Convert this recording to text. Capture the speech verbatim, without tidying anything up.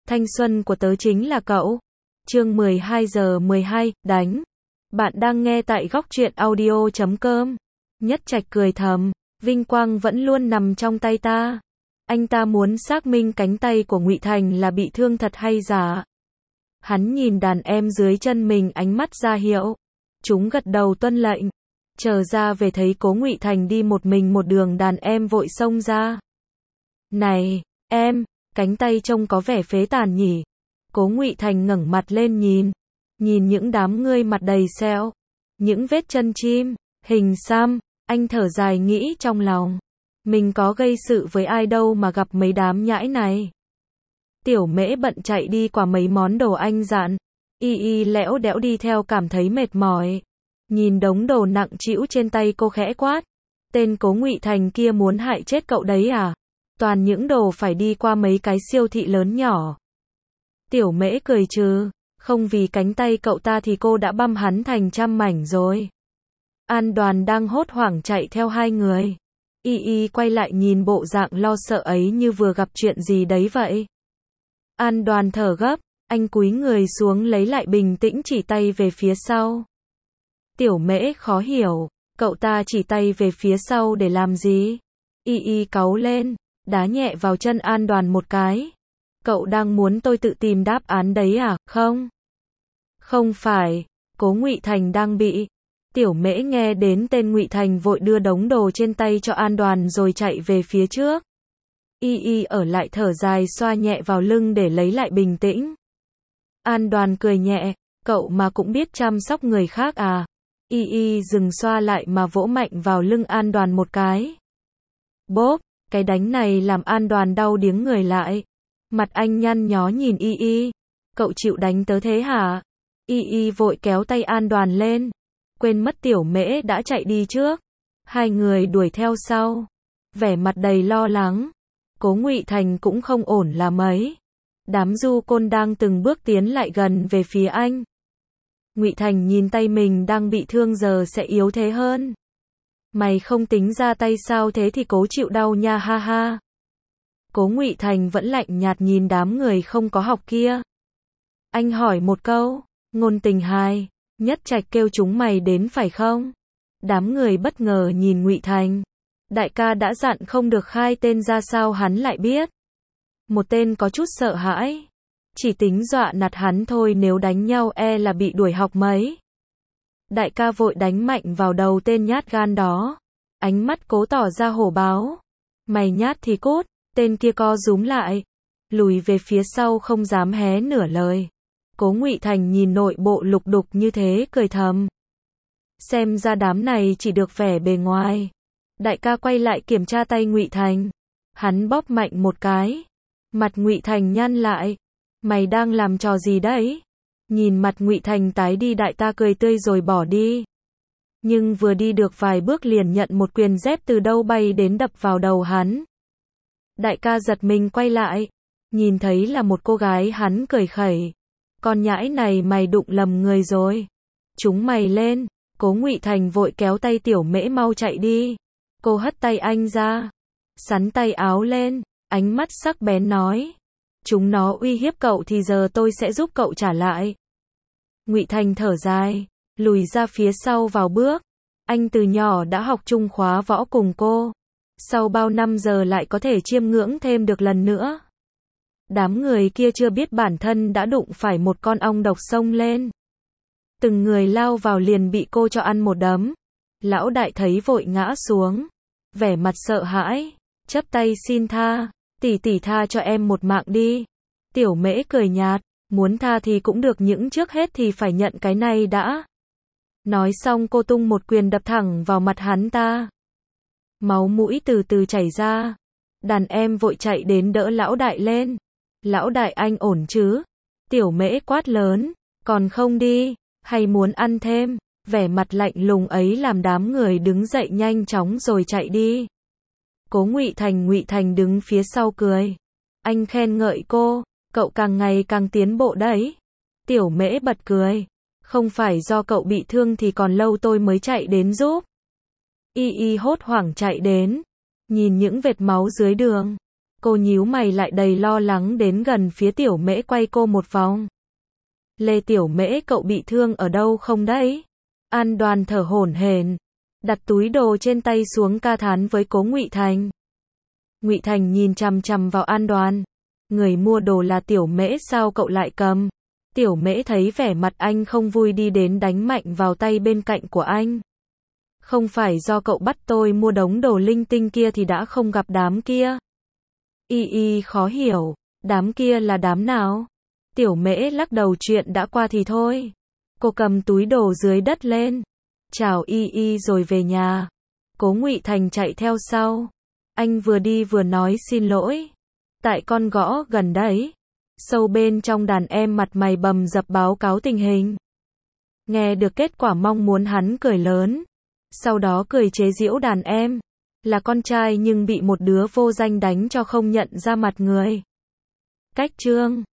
Thanh xuân của tớ chính là cậu. Chương mười hai giờ mười hai, đánh. Bạn đang nghe tại góc truyện audio chấm com. Nhất Trạch cười thầm, vinh quang vẫn luôn nằm trong tay ta. Anh ta muốn xác minh cánh tay của Ngụy Thành là bị thương thật hay giả. Hắn nhìn đàn em dưới chân mình, ánh mắt ra hiệu. Chúng gật đầu tuân lệnh. Chờ ra về thấy Cố Ngụy Thành đi một mình một đường, đàn em vội xông ra. Này, em, cánh tay trông có vẻ phế tàn nhỉ? Cố Ngụy Thành ngẩng mặt lên nhìn. Nhìn những đám ngươi mặt đầy sẹo, những vết chân chim, hình xăm, anh thở dài nghĩ trong lòng. Mình có gây sự với ai đâu mà gặp mấy đám nhãi này. Tiểu Mễ bận chạy đi qua mấy món đồ anh dặn. Y y lẽo đẽo đi theo, cảm thấy mệt mỏi. Nhìn đống đồ nặng trĩu trên tay cô khẽ quát. Tên Cố Ngụy Thành kia muốn hại chết cậu đấy à? Toàn những đồ phải đi qua mấy cái siêu thị lớn nhỏ. Tiểu Mễ cười trừ. Không vì cánh tay cậu ta thì cô đã băm hắn thành trăm mảnh rồi. An Đoàn đang hốt hoảng chạy theo hai người. Y y quay lại nhìn bộ dạng lo sợ ấy như vừa gặp chuyện gì đấy vậy. An Đoàn thở gấp, anh cúi người xuống lấy lại bình tĩnh, chỉ tay về phía sau. Tiểu Mễ khó hiểu, cậu ta chỉ tay về phía sau để làm gì? Y y cáu lên, đá nhẹ vào chân An Đoàn một cái. Cậu đang muốn tôi tự tìm đáp án đấy à? Không. Không phải, Cố Ngụy Thành đang bị. Tiểu Mễ nghe đến tên Ngụy Thành vội đưa đống đồ trên tay cho An Đoàn rồi chạy về phía trước. Y y ở lại thở dài, xoa nhẹ vào lưng để lấy lại bình tĩnh. An Đoàn cười nhẹ, cậu mà cũng biết chăm sóc người khác à? Y y dừng xoa lại mà vỗ mạnh vào lưng An Đoàn một cái. Bốp, cái đánh này làm An Đoàn đau điếng người lại. Mặt anh nhăn nhó nhìn Y y. Cậu chịu đánh tớ thế hả? Y y vội kéo tay An Đoàn lên. Quên mất Tiểu Mễ đã chạy đi trước. Hai người đuổi theo sau. Vẻ mặt đầy lo lắng. Cố Ngụy Thành cũng không ổn là mấy. Đám du côn đang từng bước tiến lại gần về phía anh. Ngụy Thành nhìn tay mình đang bị thương giờ sẽ yếu thế hơn. Mày không tính ra tay sao thế thì cố chịu đau nha, ha ha. Cố Ngụy Thành vẫn lạnh nhạt nhìn đám người không có học kia. Anh hỏi một câu, ngôn tình hài, Nhất Trạch kêu chúng mày đến phải không? Đám người bất ngờ nhìn Ngụy Thành. Đại ca đã dặn không được khai tên ra, sao hắn lại biết? Một tên có chút sợ hãi. Chỉ tính dọa nạt hắn thôi, nếu đánh nhau e là bị đuổi học mấy. Đại ca vội đánh mạnh vào đầu tên nhát gan đó. Ánh mắt Cố tỏ ra hổ báo. Mày nhát thì cút. Tên kia co rúm lại, lùi về phía sau không dám hé nửa lời. Cố Ngụy Thành nhìn nội bộ lục đục như thế cười thầm. Xem ra đám này chỉ được vẻ bề ngoài. Đại ca quay lại kiểm tra tay Ngụy Thành. Hắn bóp mạnh một cái. Mặt Ngụy Thành nhăn lại. Mày đang làm trò gì đấy? Nhìn mặt Ngụy Thành tái đi, đại ta cười tươi rồi bỏ đi. Nhưng vừa đi được vài bước liền nhận một quyền dép từ đâu bay đến đập vào đầu hắn. Đại ca giật mình quay lại. Nhìn thấy là một cô gái, hắn cười khẩy. Con nhãi này mày đụng lầm người rồi. Chúng mày lên. Cố Ngụy Thành vội kéo tay Tiểu Mễ mau chạy đi. Cô hất tay anh ra. Sắn tay áo lên. Ánh mắt sắc bén nói. Chúng nó uy hiếp cậu thì giờ tôi sẽ giúp cậu trả lại. Ngụy Thành thở dài. Lùi ra phía sau vào bước. Anh từ nhỏ đã học chung khóa võ cùng cô. Sau bao năm giờ lại có thể chiêm ngưỡng thêm được lần nữa. Đám người kia chưa biết bản thân đã đụng phải một con ong độc xông lên. Từng người lao vào liền bị cô cho ăn một đấm. Lão đại thấy vội ngã xuống. Vẻ mặt sợ hãi. Chắp tay xin tha. Tỷ tỷ tha cho em một mạng đi. Tiểu Mễ cười nhạt. Muốn tha thì cũng được, những trước hết thì phải nhận cái này đã. Nói xong cô tung một quyền đập thẳng vào mặt hắn ta. Máu mũi từ từ chảy ra. Đàn em vội chạy đến đỡ lão đại lên. Lão đại anh ổn chứ? Tiểu Mễ quát lớn. Còn không đi? Hay muốn ăn thêm? Vẻ mặt lạnh lùng ấy làm đám người đứng dậy nhanh chóng rồi chạy đi. Cố Ngụy Thành Ngụy Thành đứng phía sau cười. Anh khen ngợi cô. Cậu càng ngày càng tiến bộ đấy. Tiểu Mễ bật cười. Không phải do cậu bị thương thì còn lâu tôi mới chạy đến giúp. Y y hốt hoảng chạy đến. Nhìn những vệt máu dưới đường. Cô nhíu mày lại đầy lo lắng đến gần phía Tiểu Mễ quay cô một vòng. Lê Tiểu Mễ, cậu bị thương ở đâu không đấy? An Đoàn thở hổn hển, đặt túi đồ trên tay xuống ca thán với Cố Ngụy Thành. Ngụy Thành nhìn chằm chằm vào An Đoàn. Người mua đồ là Tiểu Mễ, sao cậu lại cầm? Tiểu Mễ thấy vẻ mặt anh không vui đi đến đánh mạnh vào tay bên cạnh của anh. Không phải do cậu bắt tôi mua đống đồ linh tinh kia thì đã không gặp đám kia. Y Y khó hiểu, đám kia là đám nào? Tiểu Mễ lắc đầu, chuyện đã qua thì thôi. Cô cầm túi đồ dưới đất lên, chào Y Y rồi về nhà. Cố Ngụy Thành chạy theo sau. Anh vừa đi vừa nói xin lỗi. Tại con gõ gần đấy. Sâu bên trong đàn em mặt mày bầm dập báo cáo tình hình. Nghe được kết quả mong muốn hắn cười lớn. Sau đó cười chế giễu đàn em. Là con trai nhưng bị một đứa vô danh đánh cho không nhận ra mặt người. Cách chương